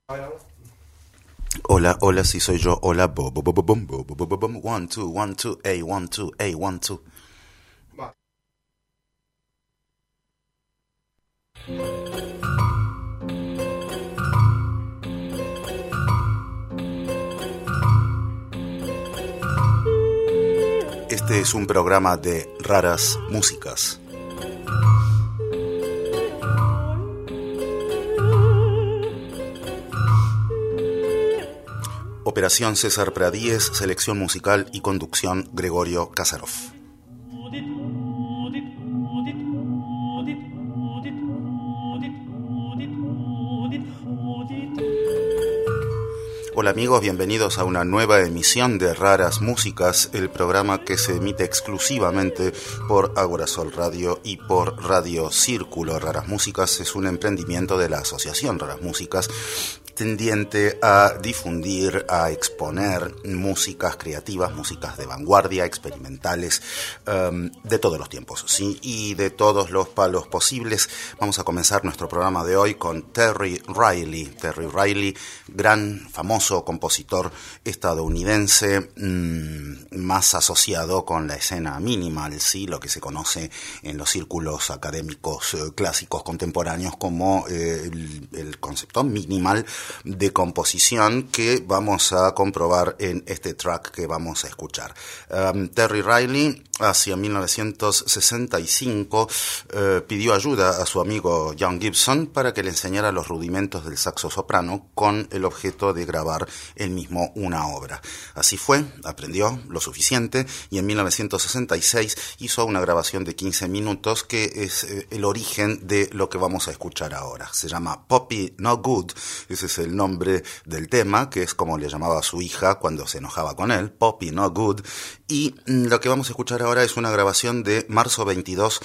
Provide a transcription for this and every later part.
Hola, hola, sí soy yo. Hola, bo, bo, bo, bo, bom, bo, bo, bo, bo, bom. 1, 2, 1, 2, A, 1, 2, A, 1, 2. Va. Este es un programa de raras músicas. Operación César Pradíez, selección musical y conducción Gregorio Kasarov. Hola amigos, bienvenidos a una nueva emisión de Raras Músicas, el programa que se emite exclusivamente por Agorasol Radio y por Radio Círculo. Raras Músicas es un emprendimiento de la Asociación Raras Músicas tendiente a difundir, a exponer músicas creativas, músicas de vanguardia, experimentales, de todos los tiempos, ¿sí? Y de todos los palos posibles. Vamos a comenzar nuestro programa de hoy con Terry Riley. Terry Riley, gran, famoso compositor estadounidense, más asociado con la escena minimal, ¿sí? Lo que se conoce en los círculos académicos clásicos contemporáneos como el concepto minimal de composición, que vamos a comprobar en este track que vamos a escuchar. Terry Riley, hacia 1965, pidió ayuda a su amigo John Gibson para que le enseñara los rudimentos del saxo soprano con el objeto de grabar él mismo una obra. Así fue, aprendió lo suficiente y en 1966 hizo una grabación de 15 minutos que es el origen de lo que vamos a escuchar ahora. Se llama Poppy No Good, ese es el nombre del tema, que es como le llamaba a su hija cuando se enojaba con él, Poppy No Good, y lo que vamos a escuchar ahora es una grabación de marzo 22,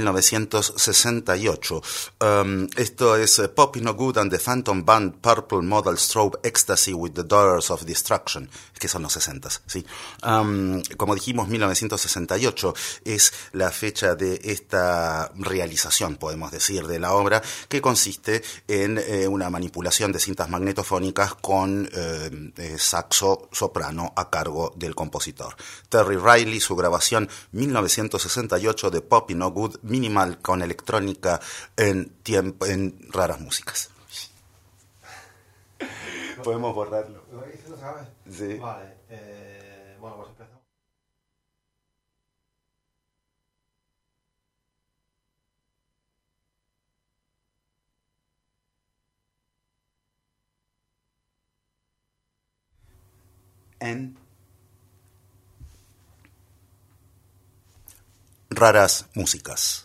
1968. Esto es Poppy No Good and the Phantom Band Purple Model Strobe Ecstasy with the Daughters of Destruction, que son los 60s, ¿sí? Como dijimos, 1968 es la fecha de esta realización, podemos decir, de la obra, que consiste en una manipulación de cintas magnetofónicas con saxo soprano a cargo del compositor. Terry Riley, su grabación 1968 de Poppy No Good, minimal con electrónica en Raras Músicas. Podemos borrarlo. ¿Eso lo sabes? Sí. Vale. Bueno, pues empezamos. En Raras Músicas.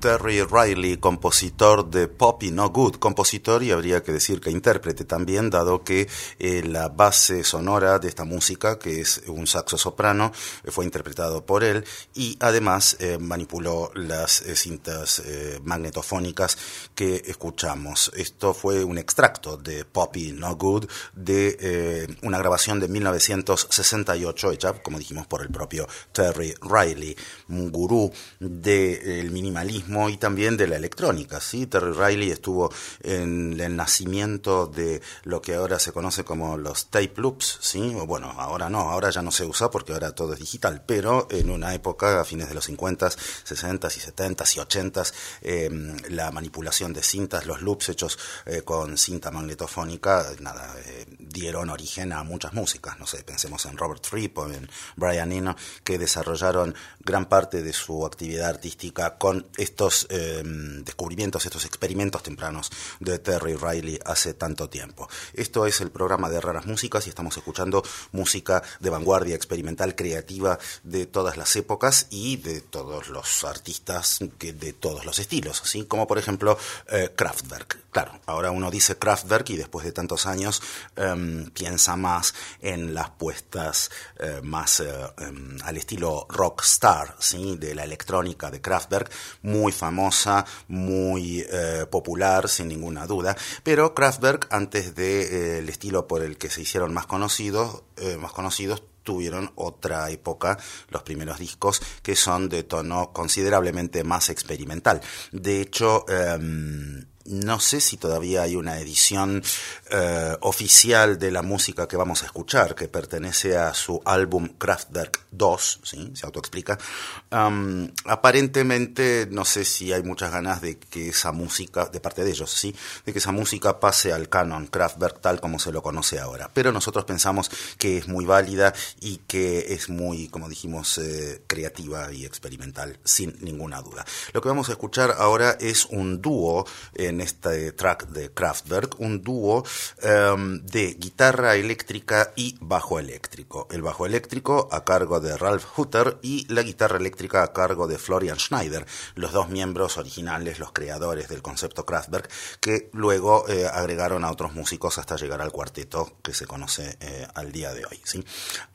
Terry Riley, compositor de Poppy No Good, compositor y habría que decir que intérprete también, dado que la base sonora de esta música, que es un saxo soprano, fue interpretado por él y además manipuló las cintas magnetofónicas que escuchamos. Esto fue un extracto de Poppy No Good de una grabación de 1968 hecha, como dijimos, por el propio Terry Riley, un gurú del minimalismo y también de la electrónica, ¿sí? Terry Riley estuvo en el nacimiento de lo que ahora se conoce como los tape loops, ¿sí? O bueno, ahora no, ahora ya no se usa porque ahora todo es digital, pero en una época, a fines de los 50s, 60s y 70s y 80s, la manipulación de cintas, los loops hechos con cinta magnetofónica, dieron origen a muchas músicas, no sé, pensemos en Robert Fripp o en Brian Eno, que desarrollaron gran parte de su actividad artística con estos descubrimientos, estos experimentos tempranos de Terry Riley hace tanto tiempo. Esto es el programa de Raras Músicas y estamos escuchando música de vanguardia, experimental, creativa de todas las épocas y de todos los artistas de todos los estilos, ¿sí? Como por ejemplo Kraftwerk. Claro, ahora uno dice Kraftwerk y después de tantos años piensa más en las puestas más al estilo rockstar, ¿sí? De la electrónica de Kraftwerk, muy famosa, muy popular, sin ninguna duda, pero Kraftwerk, antes del estilo por el que se hicieron más conocidos, tuvieron otra época, los primeros discos, que son de tono considerablemente más experimental. De hecho, no sé si todavía hay una edición oficial de la música que vamos a escuchar, que pertenece a su álbum Kraftwerk 2, ¿sí? Se autoexplica. Aparentemente, no sé si hay muchas ganas de que esa música, de parte de ellos, ¿sí? De que esa música pase al canon Kraftwerk tal como se lo conoce ahora. Pero nosotros pensamos que es muy válida y que es muy, como dijimos, creativa y experimental, sin ninguna duda. Lo que vamos a escuchar ahora es un dúo en este track de Kraftwerk, un dúo de guitarra eléctrica y bajo eléctrico. El bajo eléctrico a cargo de Ralf Hutter y la guitarra eléctrica a cargo de Florian Schneider, los dos miembros originales, los creadores del concepto Kraftwerk, que luego agregaron a otros músicos hasta llegar al cuarteto que se conoce al día de hoy, ¿sí?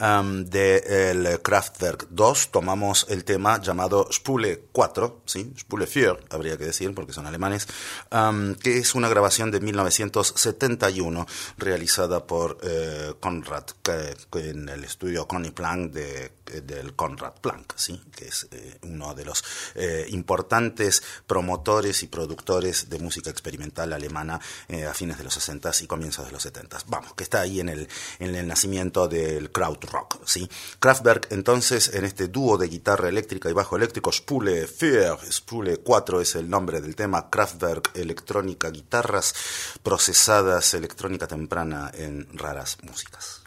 Del Kraftwerk 2 tomamos el tema llamado Spule 4, ¿sí? Spule 4, habría que decir, porque son alemanes, que es una grabación de 1971 realizada por Conrad, en el estudio Conny Plank del Conrad Plank, ¿sí? Que es uno de los importantes promotores y productores de música experimental alemana a fines de los 60s y comienzos de los 70s. Vamos, que está ahí en el nacimiento del krautrock, ¿sí? Kraftwerk, entonces, en este dúo de guitarra eléctrica y bajo eléctrico, Spule 4, Spule 4 es el nombre del tema, Kraftwerk, electrónica, guitarras procesadas, electrónica temprana en Raras Músicas.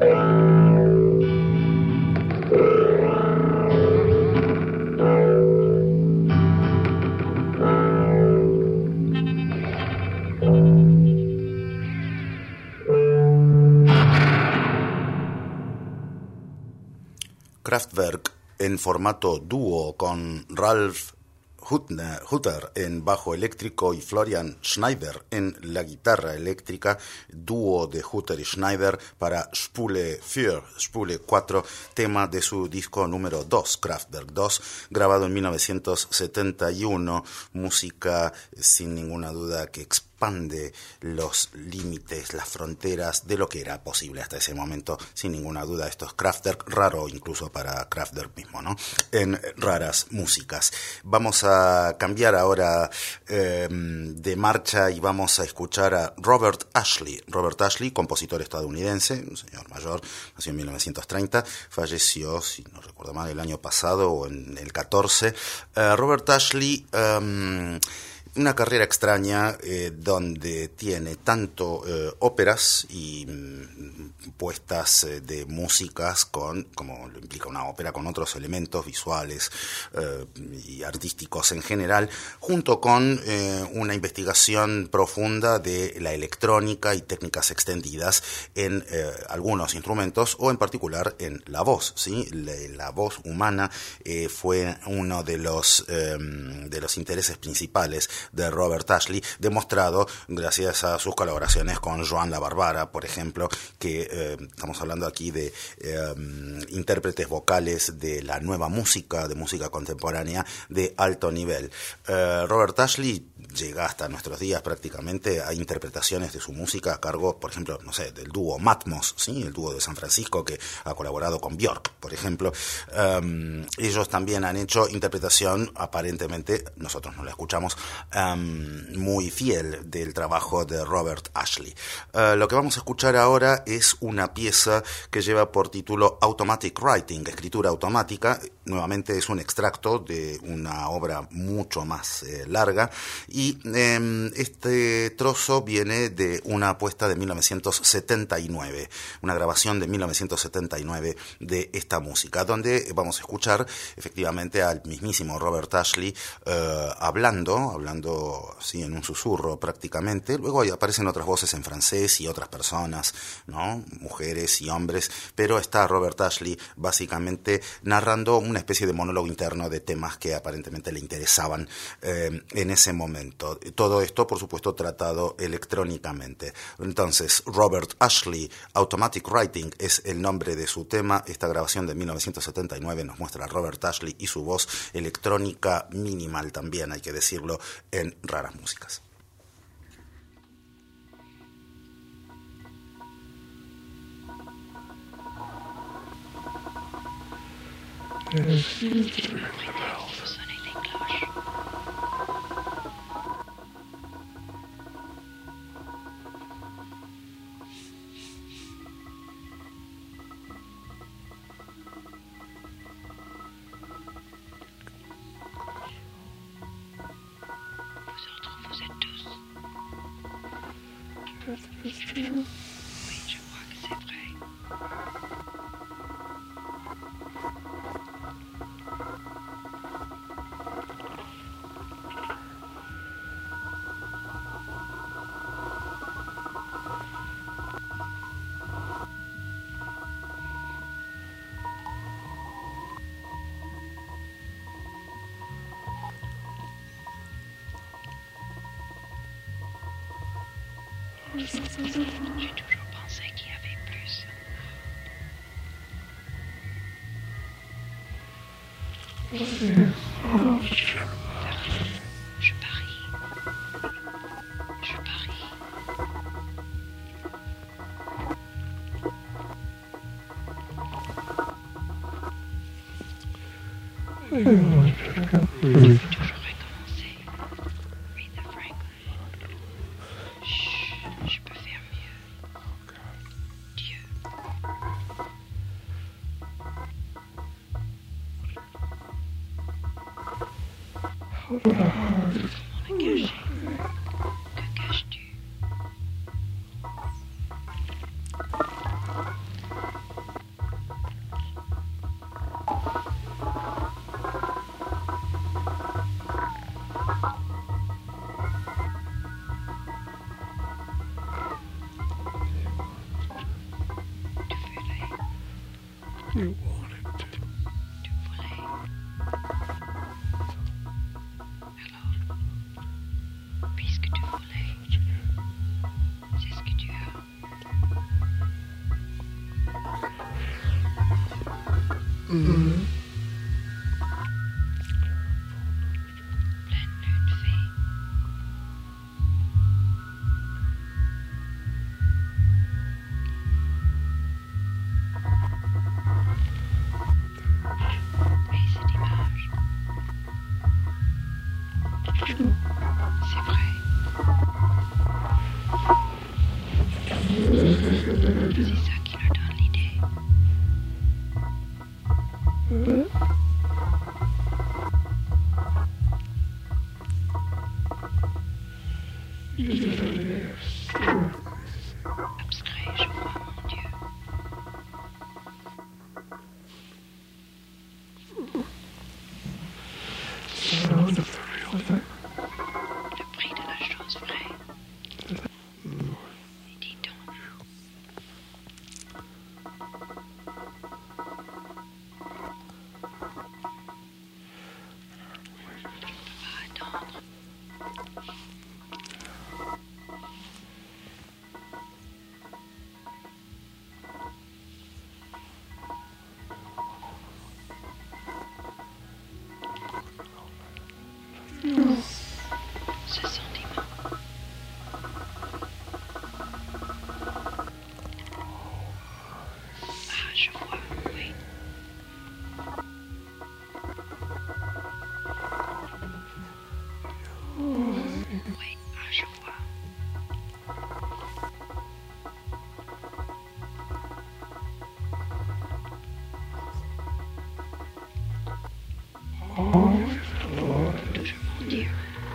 Kraftwerk en formato dúo con Ralf Hutter en bajo eléctrico y Florian Schneider en la guitarra eléctrica, dúo de Hutter y Schneider para Spule 4, tema de su disco número 2, Kraftwerk 2, grabado en 1971, música sin ninguna duda que expande los límites, las fronteras de lo que era posible hasta ese momento, sin ninguna duda. Esto es Kraftwerk, raro incluso para Kraftwerk mismo, ¿no? En raras músicas. Vamos a cambiar ahora de marcha y vamos a escuchar a Robert Ashley. Robert Ashley, compositor estadounidense, un señor mayor, nació en 1930, falleció, si no recuerdo mal, el año pasado o en el 14. Robert Ashley... una carrera extraña donde tiene tanto óperas y puestas de músicas como lo implica una ópera, con otros elementos visuales y artísticos en general, junto con una investigación profunda de la electrónica y técnicas extendidas en algunos instrumentos, o en particular en la voz, ¿sí? La voz humana fue uno de los intereses principales de Robert Ashley, demostrado gracias a sus colaboraciones con Joan La Barbara, por ejemplo, que estamos hablando aquí de intérpretes vocales de la nueva música, de música contemporánea de alto nivel. Robert Ashley llega hasta nuestros días prácticamente a interpretaciones de su música a cargo, por ejemplo, no sé, del dúo Matmos, ¿sí? El dúo de San Francisco que ha colaborado con Björk, por ejemplo. Ellos también han hecho interpretación, aparentemente, nosotros no la escuchamos, muy fiel del trabajo de Robert Ashley. Lo que vamos a escuchar ahora es una pieza que lleva por título Automatic Writing, escritura automática. Nuevamente es un extracto de una obra mucho más larga, y este trozo viene de una apuesta de 1979, una grabación de 1979 de esta música, donde vamos a escuchar efectivamente al mismísimo Robert Ashley hablando sí, en un susurro prácticamente. Luego aparecen otras voces en francés y otras personas, ¿no? Mujeres y hombres, pero está Robert Ashley básicamente narrando una especie de monólogo interno de temas que aparentemente le interesaban en ese momento. Todo esto, por supuesto, tratado electrónicamente. Entonces, Robert Ashley, Automatic Writing es el nombre de su tema. Esta grabación de 1979 nos muestra a Robert Ashley y su voz electrónica minimal también, hay que decirlo, en raras músicas. J'ai toujours pensé qu'il y avait plus. Je parie. Je parie. Toujours recommencer. Aretha Franklin. Chut, je peux faire mieux. Dieu. Comment le cacher? Que caches-tu? You wanted to. Tu voulais. Alors, puisque tu voulais, c'est ce que tu as. Mm-hmm. Pleine lune fée. Et cette image, c'est vrai. C'est ça qui leur donne l'idée. Abstrait, je vois mon Dieu. Sound of the real thing. Le prix de la chose vraie. Et dis donc. On va attendre. Ce sentiment. Ah, je vois, oui. Oui, ah, je vois. Toujours mon Dieu.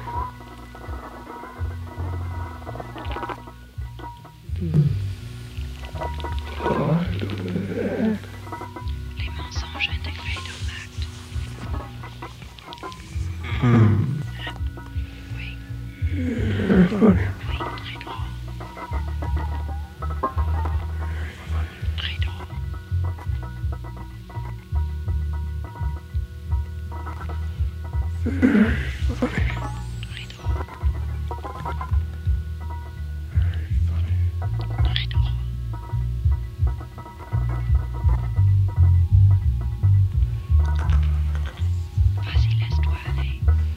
Les mensonges intégrés dans l'acte. Oui, Very funny. oui, très drôle. Très drôle. Très drôle. Très drôle. Vas-y, laisse-toi aller.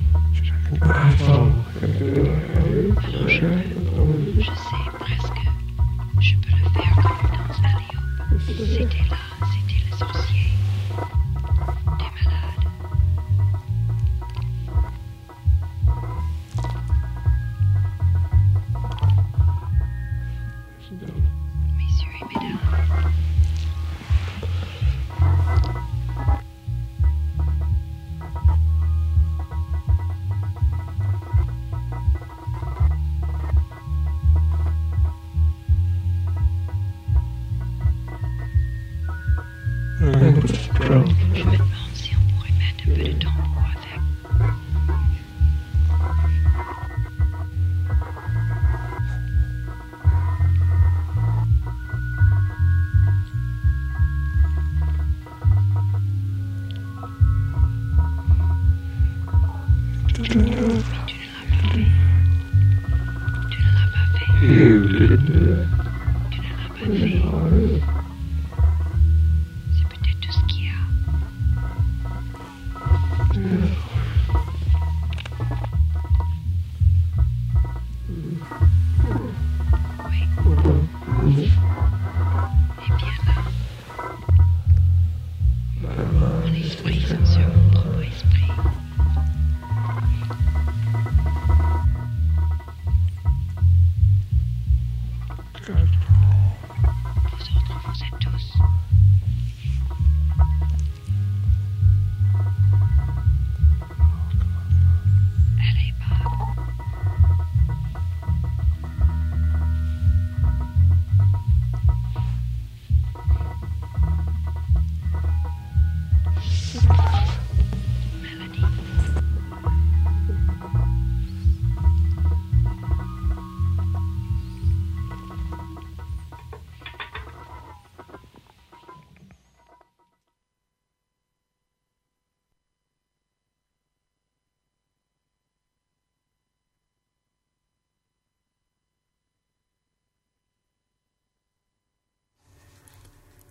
Alors je sais presque. Je peux le faire comme dans Alley-Oop. C'était là, c'était le sorcier. T'es malade. Messieurs et mesdames, je me demande si on pourrait mettre un peu de tambour avec. Tu ne l'as pas fait. Tu ne l'as pas fait. Tu ne l'as pas fait. C'est peut-être tout ce qui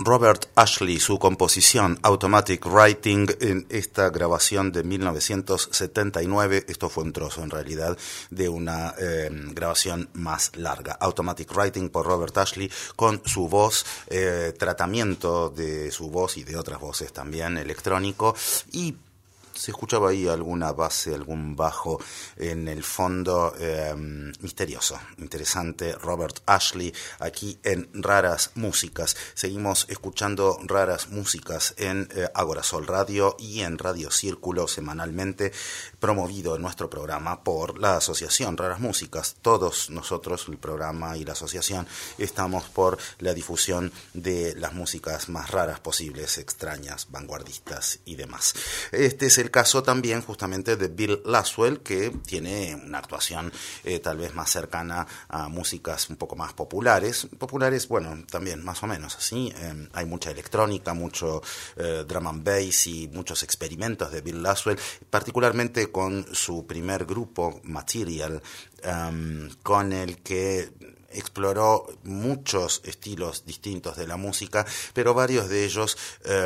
Robert Ashley, su composición Automatic Writing, en esta grabación de 1979. Esto fue un trozo en realidad de una grabación más larga. Automatic Writing por Robert Ashley, con su voz, tratamiento de su voz y de otras voces también electrónico, y se escuchaba ahí alguna base, algún bajo en el fondo, misterioso, interesante. Robert Ashley aquí en Raras Músicas. Seguimos escuchando Raras Músicas en Agorasol Radio y en Radio Círculo semanalmente, promovido en nuestro programa por la Asociación Raras Músicas. Todos nosotros, el programa y la asociación, estamos por la difusión de las músicas más raras posibles, extrañas, vanguardistas y demás. Este es el caso también justamente de Bill Laswell, que tiene una actuación tal vez más cercana a músicas un poco más populares, bueno, también más o menos así. Hay mucha electrónica, mucho drum and bass y muchos experimentos de Bill Laswell, particularmente con su primer grupo, Material, con el que exploró muchos estilos distintos de la música, pero varios de ellos,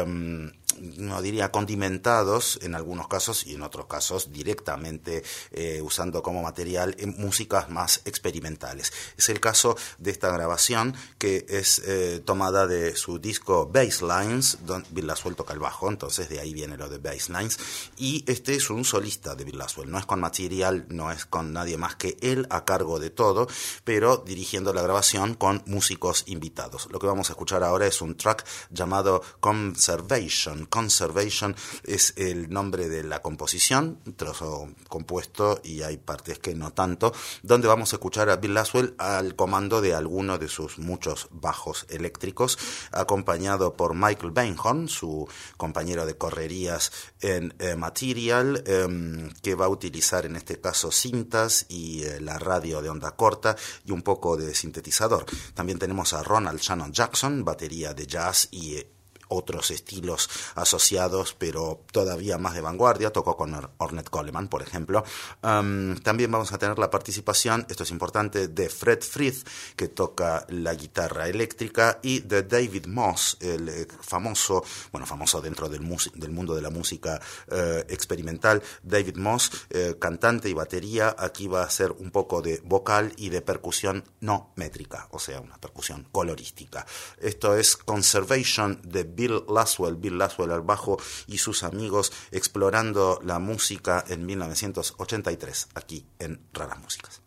no diría condimentados en algunos casos, y en otros casos directamente usando como material músicas más experimentales. Es el caso de esta grabación, que es tomada de su disco Basslines, donde Bill Laswell toca el bajo, entonces de ahí viene lo de Basslines, y este es un solista de Bill Laswell, no es con Material, no es con nadie más que él a cargo de todo, pero dirigiendo la grabación con músicos invitados. Lo que vamos a escuchar ahora es un track llamado Conservation. Conservation es el nombre de la composición, un trozo compuesto y hay partes que no tanto, donde vamos a escuchar a Bill Laswell al comando de alguno de sus muchos bajos eléctricos, acompañado por Michael Beinhorn, su compañero de correrías en Material, que va a utilizar en este caso cintas y la radio de onda corta y un poco de sintetizador. También tenemos a Ronald Shannon Jackson, batería de jazz y otros estilos asociados, pero todavía más de vanguardia. Tocó con Ornette Coleman, por ejemplo. También vamos a tener la participación, esto es importante, de Fred Frith, que toca la guitarra eléctrica, y de David Moss, el famoso dentro del mundo de la música experimental, David Moss, cantante y batería. Aquí va a ser un poco de vocal y de percusión no métrica, o sea, una percusión colorística. Esto es Conservation de Bill Laswell al bajo y sus amigos, explorando la música en 1983, aquí en Raras Músicas.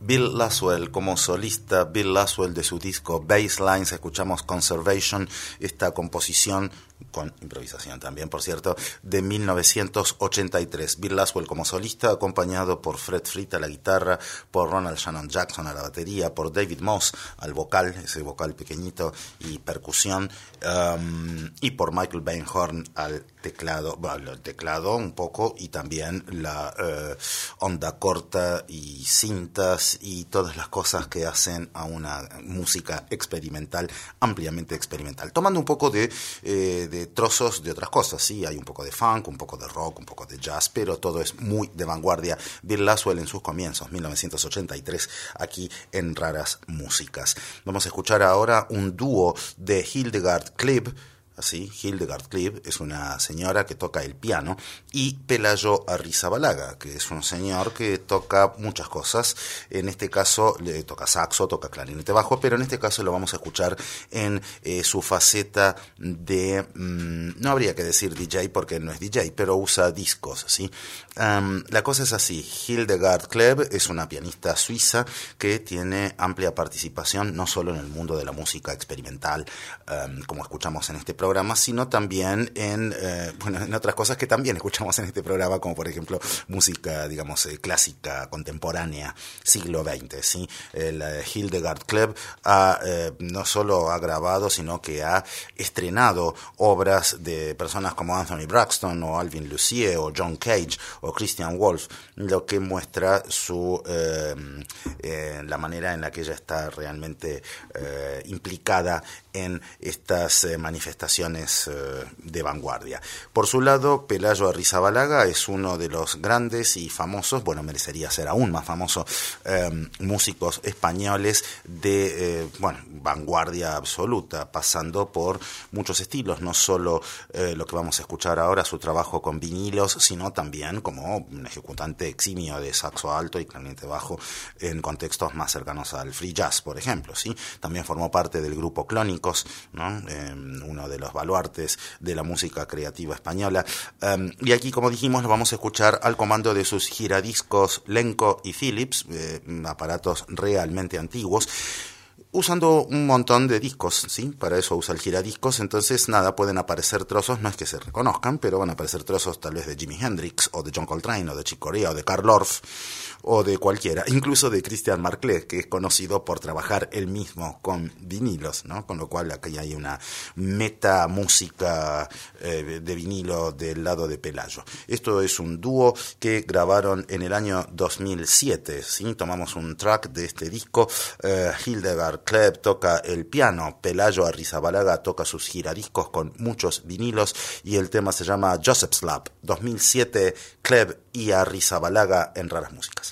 Bill Laswell como solista. Bill Laswell de su disco Basslines, escuchamos Conservation, esta composición con improvisación también, por cierto, de 1983. Bill Laswell como solista, acompañado por Fred Frith a la guitarra, por Ronald Shannon Jackson a la batería, por David Moss al vocal, ese vocal pequeñito y percusión, y por Michael Beinhorn al teclado, bueno, el teclado un poco y también la onda corta y cintas y todas las cosas que hacen a una música experimental, ampliamente experimental, tomando un poco de trozos de otras cosas. Sí, hay un poco de funk, un poco de rock, un poco de jazz, pero todo es muy de vanguardia. Bill Laswell en sus comienzos, 1983, aquí en Raras Músicas. Vamos a escuchar ahora un dúo de Hildegard Kleb. Así, Hildegard Kleb es una señora que toca el piano, y Pelayo Arrizabalaga, que es un señor que toca muchas cosas. En este caso le toca saxo, toca clarinete bajo, pero en este caso lo vamos a escuchar en su faceta de, no habría que decir DJ porque no es DJ, pero usa discos, ¿sí? La cosa es así: Hildegard Kleb es una pianista suiza que tiene amplia participación no solo en el mundo de la música experimental, como escuchamos en este programa, sino también en otras cosas que también escuchamos en este programa, como por ejemplo música, digamos, clásica, contemporánea, siglo XX, ¿sí? Hildegard Kleb no solo ha grabado, sino que ha estrenado obras de personas como Anthony Braxton o Alvin Lucier o John Cage o Christian Wolff, lo que muestra la manera en la que ella está realmente implicada en estas manifestaciones de vanguardia. Por su lado, Pelayo Arrizabalaga es uno de los grandes y famosos, bueno, merecería ser aún más famoso, músicos españoles de vanguardia absoluta, pasando por muchos estilos, no solo lo que vamos a escuchar ahora, su trabajo con vinilos, sino también como un ejecutante eximio de saxo alto y clarinete bajo en contextos más cercanos al free jazz, por ejemplo, ¿sí? También formó parte del grupo Clónicos, ¿no? Uno de los baluartes de la música creativa española, y aquí, como dijimos, lo vamos a escuchar al comando de sus giradiscos Lenco y Philips, aparatos realmente antiguos, usando un montón de discos, ¿sí? Para eso usa el giradiscos. Entonces, nada, pueden aparecer trozos, no es que se reconozcan, pero van a aparecer trozos tal vez de Jimi Hendrix, o de John Coltrane, o de Chick Corea, o de Carl Orff, o de cualquiera, incluso de Christian Marclay, que es conocido por trabajar él mismo con vinilos, ¿no? Con lo cual aquí hay una meta música de vinilo del lado de Pelayo. Esto es un dúo que grabaron en el año 2007, ¿sí? Tomamos un track de este disco. Hildegard Kleb toca el piano, Pelayo Arrizabalaga toca sus giradiscos con muchos vinilos, y el tema se llama Joseph's Lap. 2007, Kleb y Arrizabalaga en Raras Músicas.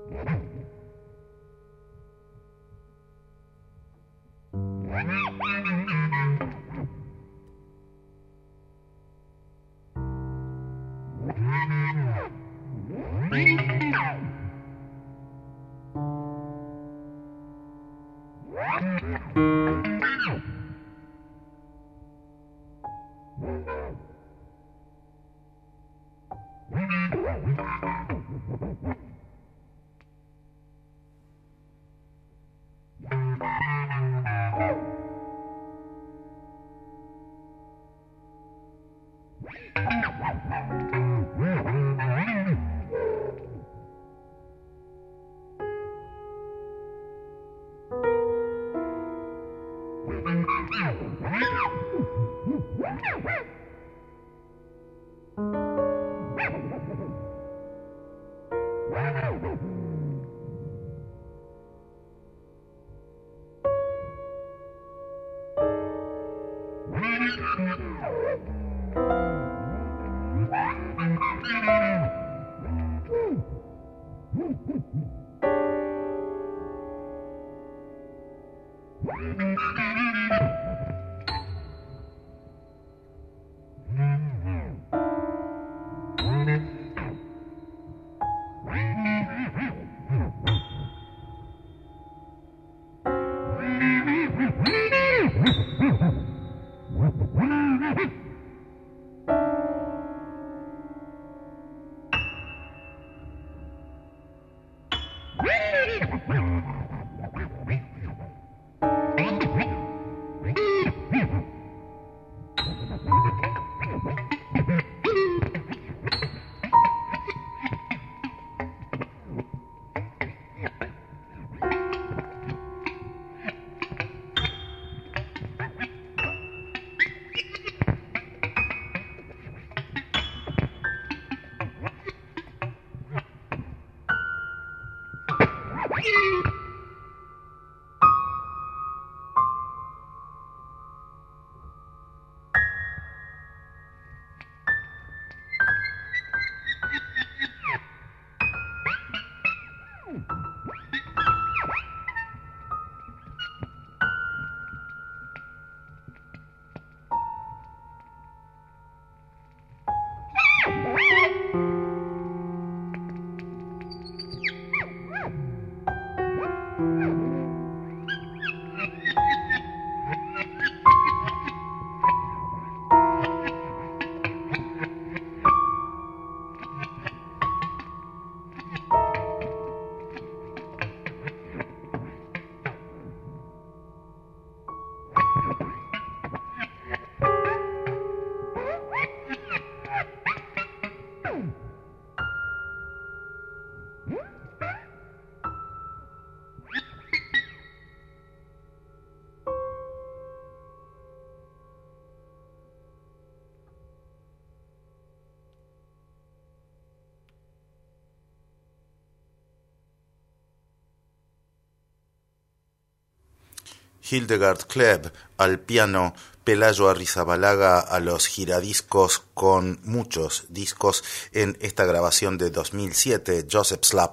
Hildegard Kleb al piano, Pelayo Arrizabalaga a los giradiscos con muchos discos en esta grabación de 2007, Joseph Slap,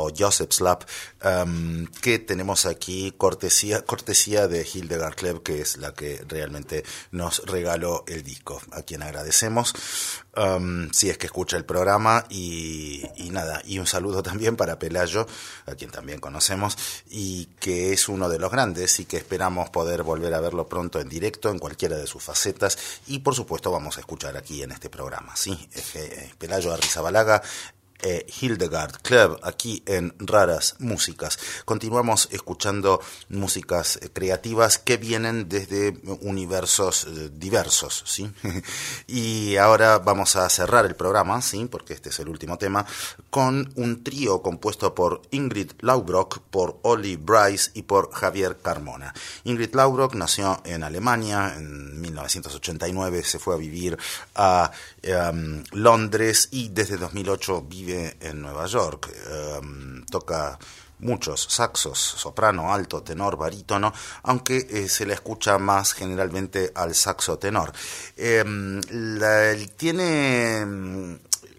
que tenemos aquí cortesía de Hildegard Kleb, que es la que realmente nos regaló el disco, a quien agradecemos, si es que escucha el programa, y nada, y un saludo también para Pelayo, a quien también conocemos, y que es uno de los grandes, y que esperamos poder volver a verlo pronto en directo, en cualquiera de sus facetas, y por supuesto vamos a escuchar aquí en este programa, ¿sí? Pelayo Arrizabalaga, Hildegard Kleb, aquí en Raras Músicas. Continuamos escuchando músicas creativas que vienen desde universos diversos, ¿sí? Y ahora vamos a cerrar el programa, ¿sí? Porque este es el último tema, con un trío compuesto por Ingrid Laubrock, por Ollie Bryce y por Javier Carmona. Ingrid Laubrock nació en Alemania en 1989, se fue a vivir a Londres y desde 2008 vive en Nueva York. Toca muchos saxos, soprano, alto, tenor, barítono, aunque se le escucha más generalmente al saxo tenor. Tiene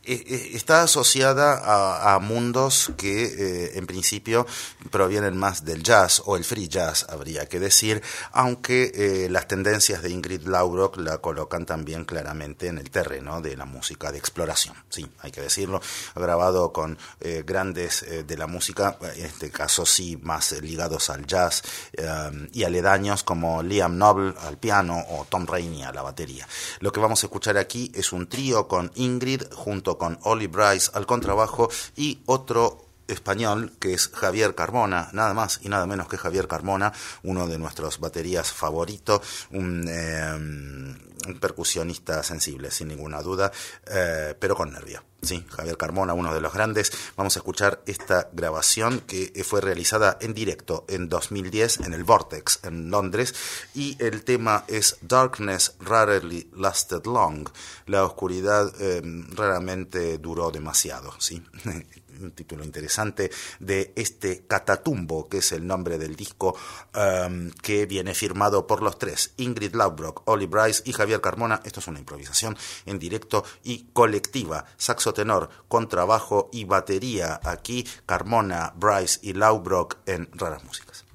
está asociada a mundos que en principio provienen más del jazz o el free jazz, habría que decir, aunque las tendencias de Ingrid Lawbrock la colocan también claramente en el terreno de la música de exploración. Sí, hay que decirlo, ha grabado con grandes de la música, en este caso sí más ligados al jazz y aledaños como Liam Noble al piano o Tom Rainey a la batería. Lo que vamos a escuchar aquí es un trío con Ingrid junto con Oli Bryce al contrabajo y otro español que es Javier Carmona, nada más y nada menos que Javier Carmona, uno de nuestros baterías favoritos, un percusionista sensible sin ninguna duda, pero con nervio. Sí, Javier Carmona, uno de los grandes. Vamos a escuchar esta grabación que fue realizada en directo en 2010 en el Vortex en Londres y el tema es Darkness Rarely Lasted Long. La oscuridad raramente duró demasiado, ¿sí? Un título interesante de este Catatumbo, que es el nombre del disco que viene firmado por los tres, Ingrid Lawbrock, Oli Bryce y Javier Carmona. Esto es una improvisación en directo y colectiva, saxo tenor, contrabajo y batería. Aquí Carmona, Bryce y Lawbrock en Raras Músicas.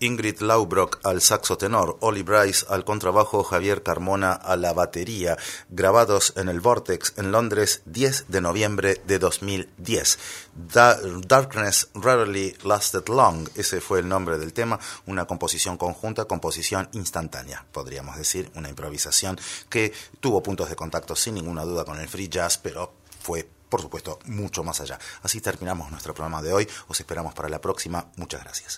Ingrid Laubrock al saxo tenor, Oli Bryce al contrabajo, Javier Carmona a la batería, grabados en el Vortex en Londres, 10 de noviembre de 2010. Darkness Rarely Lasted Long, ese fue el nombre del tema, una composición conjunta, composición instantánea, podríamos decir, una improvisación que tuvo puntos de contacto sin ninguna duda con el free jazz, pero fue, por supuesto, mucho más allá. Así terminamos nuestro programa de hoy, os esperamos para la próxima, muchas gracias.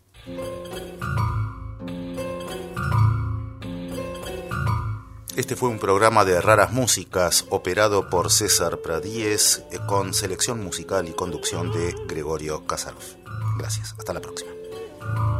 Este fue un programa de Raras Músicas operado por César Pradíez con selección musical y conducción de Gregorio Kasarov. Gracias, hasta la próxima.